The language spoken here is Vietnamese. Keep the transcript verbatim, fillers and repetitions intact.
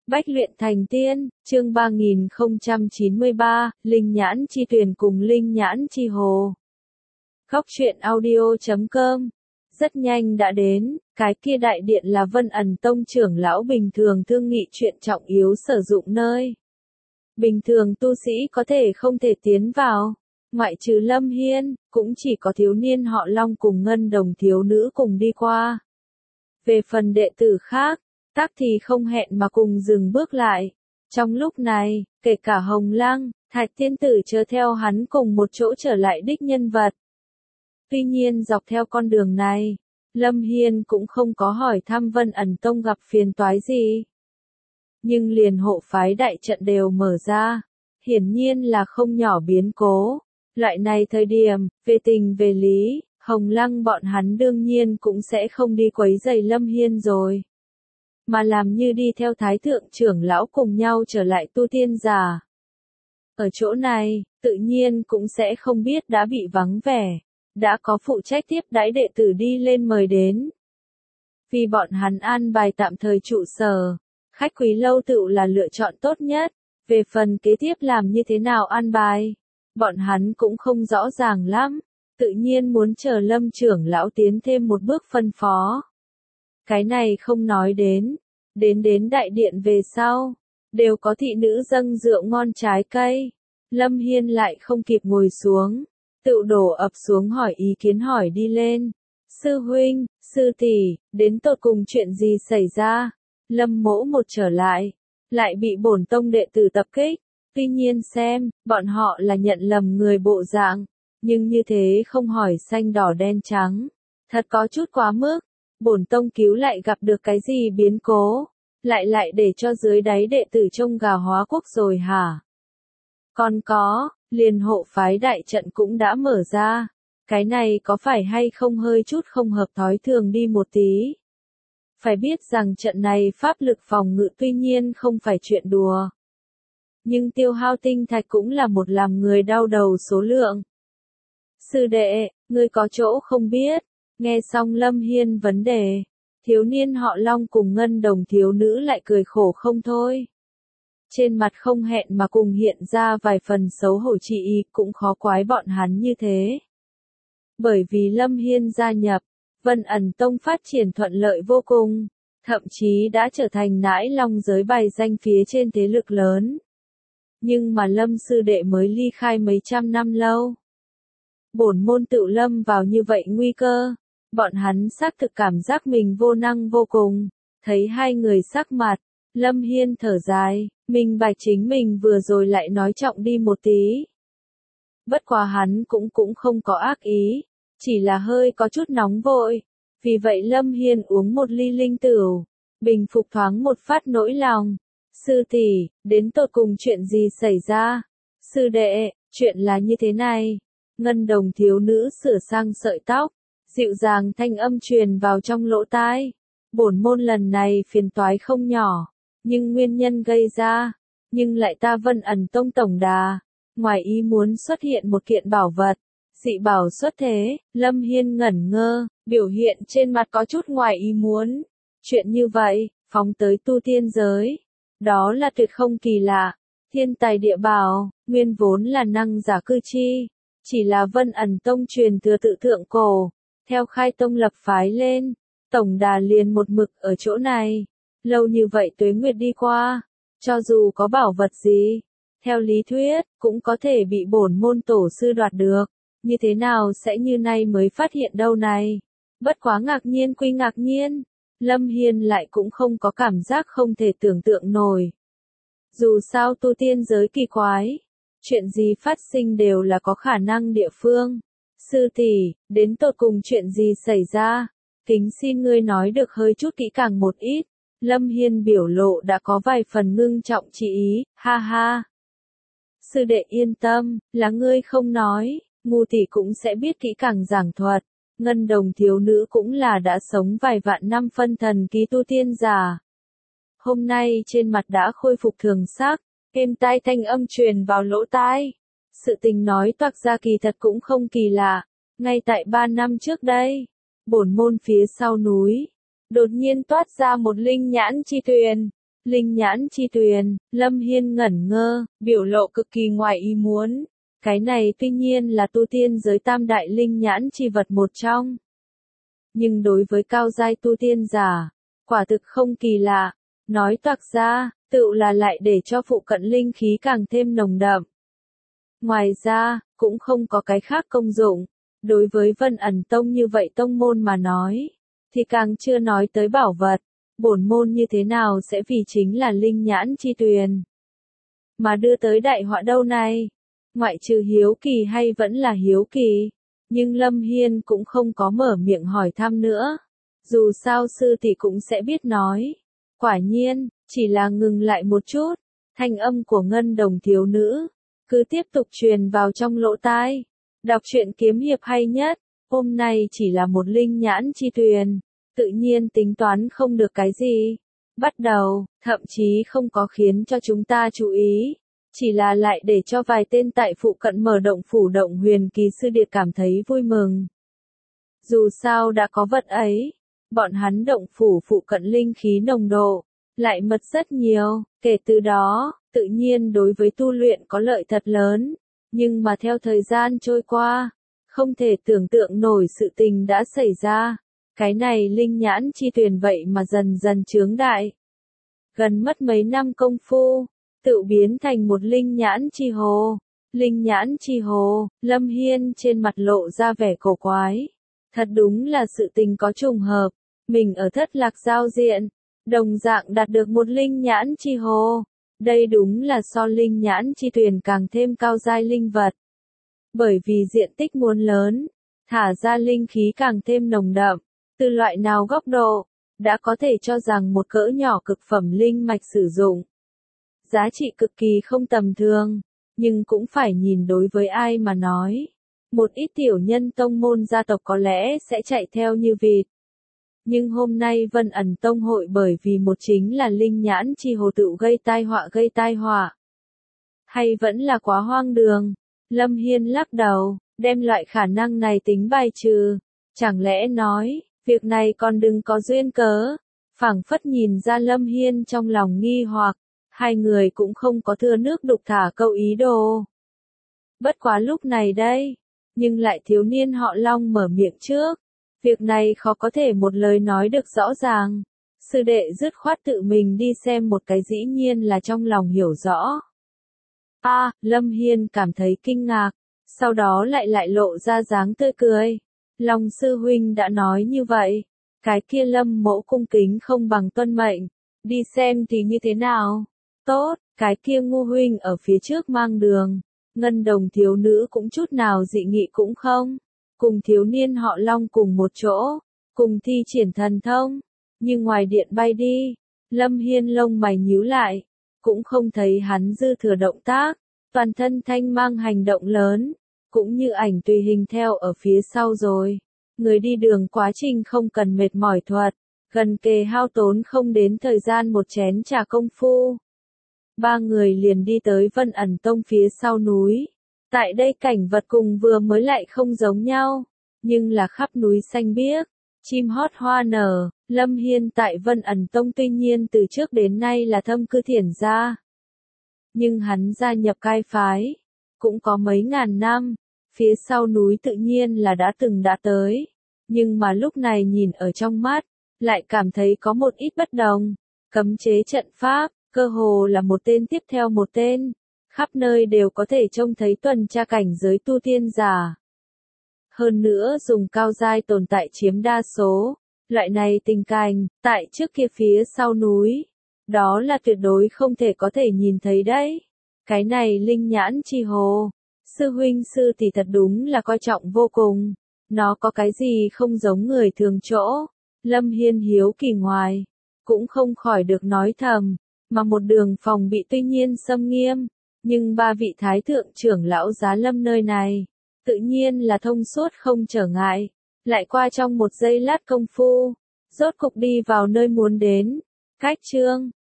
Bách luyện thành tiên, chương ba nghìn không trăm chín mươi ba, Linh nhãn chi tuyền cùng Linh nhãn chi hồ. Góc truyện audio chấm com. Rất nhanh đã đến, cái kia đại điện là Vân ẩn tông trưởng lão bình thường thương nghị chuyện trọng yếu sử dụng nơi. Bình thường tu sĩ có thể không thể tiến vào, ngoại trừ Lâm Hiên, cũng chỉ có thiếu niên họ Long cùng ngân đồng thiếu nữ cùng đi qua. Về phần đệ tử khác, tác thì không hẹn mà cùng dừng bước lại. Trong lúc này, kể cả Hồng Lăng, Thạch Tiên Tử chớ theo hắn cùng một chỗ trở lại đích nhân vật. Tuy nhiên dọc theo con đường này, Lâm Hiên cũng không có hỏi thăm Vân ẩn tông gặp phiền toái gì. Nhưng liền hộ phái đại trận đều mở ra, hiển nhiên là không nhỏ biến cố. Loại này thời điểm, về tình về lý, Hồng Lăng bọn hắn đương nhiên cũng sẽ không đi quấy rầy Lâm Hiên rồi. Mà làm như đi theo Thái Thượng trưởng lão cùng nhau trở lại tu tiên giả. Ở chỗ này, tự nhiên cũng sẽ không biết đã bị vắng vẻ, đã có phụ trách tiếp đãi đệ tử đi lên mời đến. Vì bọn hắn an bài tạm thời trụ sở, khách quý lâu tựu là lựa chọn tốt nhất, về phần kế tiếp làm như thế nào an bài, bọn hắn cũng không rõ ràng lắm, tự nhiên muốn chờ Lâm trưởng lão tiến thêm một bước phân phó. Cái này không nói đến, đến đến đại điện về sau, đều có thị nữ dâng rượu ngon trái cây. Lâm Hiên lại không kịp ngồi xuống, tự đổ ập xuống hỏi ý kiến hỏi đi lên. Sư huynh, sư tỷ, đến tột cùng chuyện gì xảy ra? Lâm mỗ một trở lại, lại bị bổn tông đệ tử tập kích. Tuy nhiên xem, bọn họ là nhận lầm người bộ dạng, nhưng như thế không hỏi xanh đỏ đen trắng, thật có chút quá mức. Bổn tông cứu lại gặp được cái gì biến cố, lại lại để cho dưới đáy đệ tử trông gà hóa quốc rồi hả? Còn có, liền hộ phái đại trận cũng đã mở ra, cái này có phải hay không hơi chút không hợp thói thường đi một tí? Phải biết rằng trận này pháp lực phòng ngự tuy nhiên không phải chuyện đùa, nhưng tiêu hao tinh thạch cũng là một làm người đau đầu số lượng. Sư đệ, ngươi có chỗ không biết? Nghe xong Lâm Hiên vấn đề, thiếu niên họ Long cùng ngân đồng thiếu nữ lại cười khổ không thôi. Trên mặt không hẹn mà cùng hiện ra vài phần xấu hổ chi ý, cũng khó quái bọn hắn như thế. Bởi vì Lâm Hiên gia nhập, Vân ẩn tông phát triển thuận lợi vô cùng, thậm chí đã trở thành nãi long giới bài danh phía trên thế lực lớn. Nhưng mà Lâm sư đệ mới ly khai mấy trăm năm lâu. Bổn môn tự lâm vào như vậy nguy cơ. Bọn hắn xác thực cảm giác mình vô năng vô cùng, thấy hai người sắc mặt, Lâm Hiên thở dài, mình bạch chính mình vừa rồi lại nói trọng đi một tí. Bất quá hắn cũng cũng không có ác ý, chỉ là hơi có chút nóng vội, vì vậy Lâm Hiên uống một ly linh tửu, bình phục thoáng một phát nỗi lòng. Sư tỷ, đến tột cùng chuyện gì xảy ra? Sư đệ, chuyện là như thế này, ngân đồng thiếu nữ sửa sang sợi tóc, dịu dàng thanh âm truyền vào trong lỗ tai. Bổn môn lần này phiền toái không nhỏ, nhưng nguyên nhân gây ra, nhưng lại ta Vân ẩn tông tổng đà, ngoài ý muốn xuất hiện một kiện bảo vật, dị bảo xuất thế. Lâm Hiên ngẩn ngơ, biểu hiện trên mặt có chút ngoài ý muốn. Chuyện như vậy, phóng tới tu tiên giới, đó là tuyệt không kỳ lạ. Thiên tài địa bảo, nguyên vốn là năng giả cư chi, chỉ là Vân ẩn tông truyền thừa tự thượng cổ. Theo khai tông lập phái lên, tổng đà liền một mực ở chỗ này. Lâu như vậy tuế nguyệt đi qua, cho dù có bảo vật gì, theo lý thuyết, cũng có thể bị bổn môn tổ sư đoạt được. Như thế nào sẽ như nay mới phát hiện đâu này? Bất quá ngạc nhiên quy ngạc nhiên, Lâm Hiên lại cũng không có cảm giác không thể tưởng tượng nổi. Dù sao tu tiên giới kỳ quái, chuyện gì phát sinh đều là có khả năng địa phương. Sư tỷ, đến tột cùng chuyện gì xảy ra? Kính xin ngươi nói được hơi chút kỹ càng một ít. Lâm Hiên biểu lộ đã có vài phần ngưng trọng chỉ ý, ha ha. Sư đệ yên tâm, là ngươi không nói, ngu tỷ cũng sẽ biết kỹ càng giảng thuật. Ngân đồng thiếu nữ cũng là đã sống vài vạn năm phân thần ký tu tiên giả. Hôm nay trên mặt đã khôi phục thường sắc, êm tai thanh âm truyền vào lỗ tai. Sự tình nói toạc ra kỳ thật cũng không kỳ lạ. Ngay tại ba năm trước đây, bổn môn phía sau núi, đột nhiên toát ra một linh nhãn chi tuyền. Linh nhãn chi tuyền, Lâm Hiên ngẩn ngơ, biểu lộ cực kỳ ngoài ý muốn. Cái này tuy nhiên là tu tiên giới tam đại linh nhãn chi vật một trong. Nhưng đối với cao giai tu tiên giả, quả thực không kỳ lạ. Nói toạc ra, tựu là lại để cho phụ cận linh khí càng thêm nồng đậm. Ngoài ra, cũng không có cái khác công dụng. Đối với Vân Ẩn Tông như vậy tông môn mà nói, thì càng chưa nói tới bảo vật. Bổn môn như thế nào sẽ vì chính là linh nhãn chi tuyền mà đưa tới đại họa đâu này? Ngoại trừ hiếu kỳ hay vẫn là hiếu kỳ, nhưng Lâm Hiên cũng không có mở miệng hỏi thăm nữa. Dù sao sư tỷ cũng sẽ biết nói. Quả nhiên, chỉ là ngừng lại một chút, thanh âm của ngân đồng thiếu nữ cứ tiếp tục truyền vào trong lỗ tai. Đọc truyện kiếm hiệp hay nhất, hôm nay chỉ là một linh nhãn chi tuyền, tự nhiên tính toán không được cái gì. Bắt đầu, thậm chí không có khiến cho chúng ta chú ý, chỉ là lại để cho vài tên tại phụ cận mở động phủ động huyền kỳ sư điệt cảm thấy vui mừng. Dù sao đã có vật ấy, bọn hắn động phủ phụ cận linh khí nồng độ lại mật rất nhiều, kể từ đó, tự nhiên đối với tu luyện có lợi thật lớn. Nhưng mà theo thời gian trôi qua, không thể tưởng tượng nổi sự tình đã xảy ra. Cái này linh nhãn chi tuyền vậy mà dần dần chướng đại. Gần mất mấy năm công phu, tự biến thành một linh nhãn chi hồ. Linh nhãn chi hồ, Lâm Hiên trên mặt lộ ra vẻ cổ quái. Thật đúng là sự tình có trùng hợp. Mình ở thất lạc giao diện, đồng dạng đạt được một linh nhãn chi hồ. Đây đúng là so linh nhãn chi tuyền càng thêm cao giai linh vật. Bởi vì diện tích muốn lớn, thả ra linh khí càng thêm nồng đậm. Từ loại nào góc độ, đã có thể cho rằng một cỡ nhỏ cực phẩm linh mạch sử dụng. Giá trị cực kỳ không tầm thường, nhưng cũng phải nhìn đối với ai mà nói. Một ít tiểu nhân tông môn gia tộc có lẽ sẽ chạy theo như vịt. Nhưng hôm nay Vân Ẩn Tông hội bởi vì một chính là linh nhãn chi hồ tự gây tai họa gây tai họa. Hay vẫn là quá hoang đường? Lâm Hiên lắc đầu, đem loại khả năng này tính bài trừ. Chẳng lẽ nói, việc này còn đừng có duyên cớ? Phảng phất nhìn ra Lâm Hiên trong lòng nghi hoặc, hai người cũng không có thừa nước đục thả câu ý đồ. Bất quá lúc này đây, nhưng lại thiếu niên họ Long mở miệng trước. Việc này khó có thể một lời nói được rõ ràng. Sư đệ dứt khoát tự mình đi xem một cái dĩ nhiên là trong lòng hiểu rõ. A, à, Lâm Hiên cảm thấy kinh ngạc, sau đó lại lại lộ ra dáng tươi cười. Long sư huynh đã nói như vậy, cái kia Lâm mỗ cung kính không bằng tuân mệnh, đi xem thì như thế nào? Tốt, cái kia Ngô huynh ở phía trước mang đường. Ngân đồng thiếu nữ cũng chút nào dị nghị cũng không. Cùng thiếu niên họ Long cùng một chỗ, cùng thi triển thần thông, như ngoài điện bay đi. Lâm Hiên lông mày nhíu lại, cũng không thấy hắn dư thừa động tác, toàn thân thanh mang hành động lớn, cũng như ảnh tùy hình theo ở phía sau rồi. Người đi đường quá trình không cần mệt mỏi thuật, gần kề hao tốn không đến thời gian một chén trà công phu. Ba người liền đi tới Vân Ẩn Tông phía sau núi. Tại đây cảnh vật cùng vừa mới lại không giống nhau, nhưng là khắp núi xanh biếc, chim hót hoa nở. Lâm Hiên tại Vân Ẩn Tông tuy nhiên từ trước đến nay là thâm cư thiển gia. Nhưng hắn gia nhập cai phái, cũng có mấy ngàn năm, phía sau núi tự nhiên là đã từng đã tới. Nhưng mà lúc này nhìn ở trong mắt, lại cảm thấy có một ít bất đồng. Cấm chế trận pháp, cơ hồ là một tên tiếp theo một tên. Khắp nơi đều có thể trông thấy tuần tra cảnh giới tu tiên giả. Hơn nữa dùng cao giai tồn tại chiếm đa số. Loại này tình cảnh, tại trước kia phía sau núi. Đó là tuyệt đối không thể có thể nhìn thấy đấy. Cái này linh nhãn chi hồ. Sư huynh sư thì thật đúng là coi trọng vô cùng. Nó có cái gì không giống người thường chỗ. Lâm Hiên hiếu kỳ ngoài. Cũng không khỏi được nói thầm. Mà một đường phòng bị tuy nhiên xâm nghiêm. Nhưng ba vị thái thượng trưởng lão Giá Lâm nơi này, tự nhiên là thông suốt không trở ngại. Lại qua trong một giây lát công phu, rốt cục đi vào nơi muốn đến. Cách chương